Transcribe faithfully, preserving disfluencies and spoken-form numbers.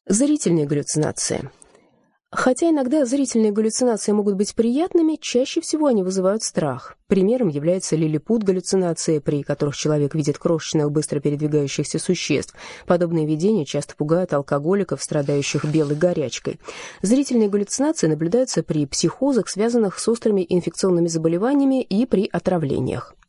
Зрительные галлюцинации. Хотя иногда зрительные галлюцинации могут быть приятными, чаще всего они вызывают страх. Примером является лилипут-галлюцинация, при которых человек видит крошечных, быстро передвигающихся существ. Подобные видения часто пугают алкоголиков, страдающих белой горячкой. Зрительные галлюцинации наблюдаются при психозах, связанных с острыми инфекционными заболеваниями, и при отравлениях.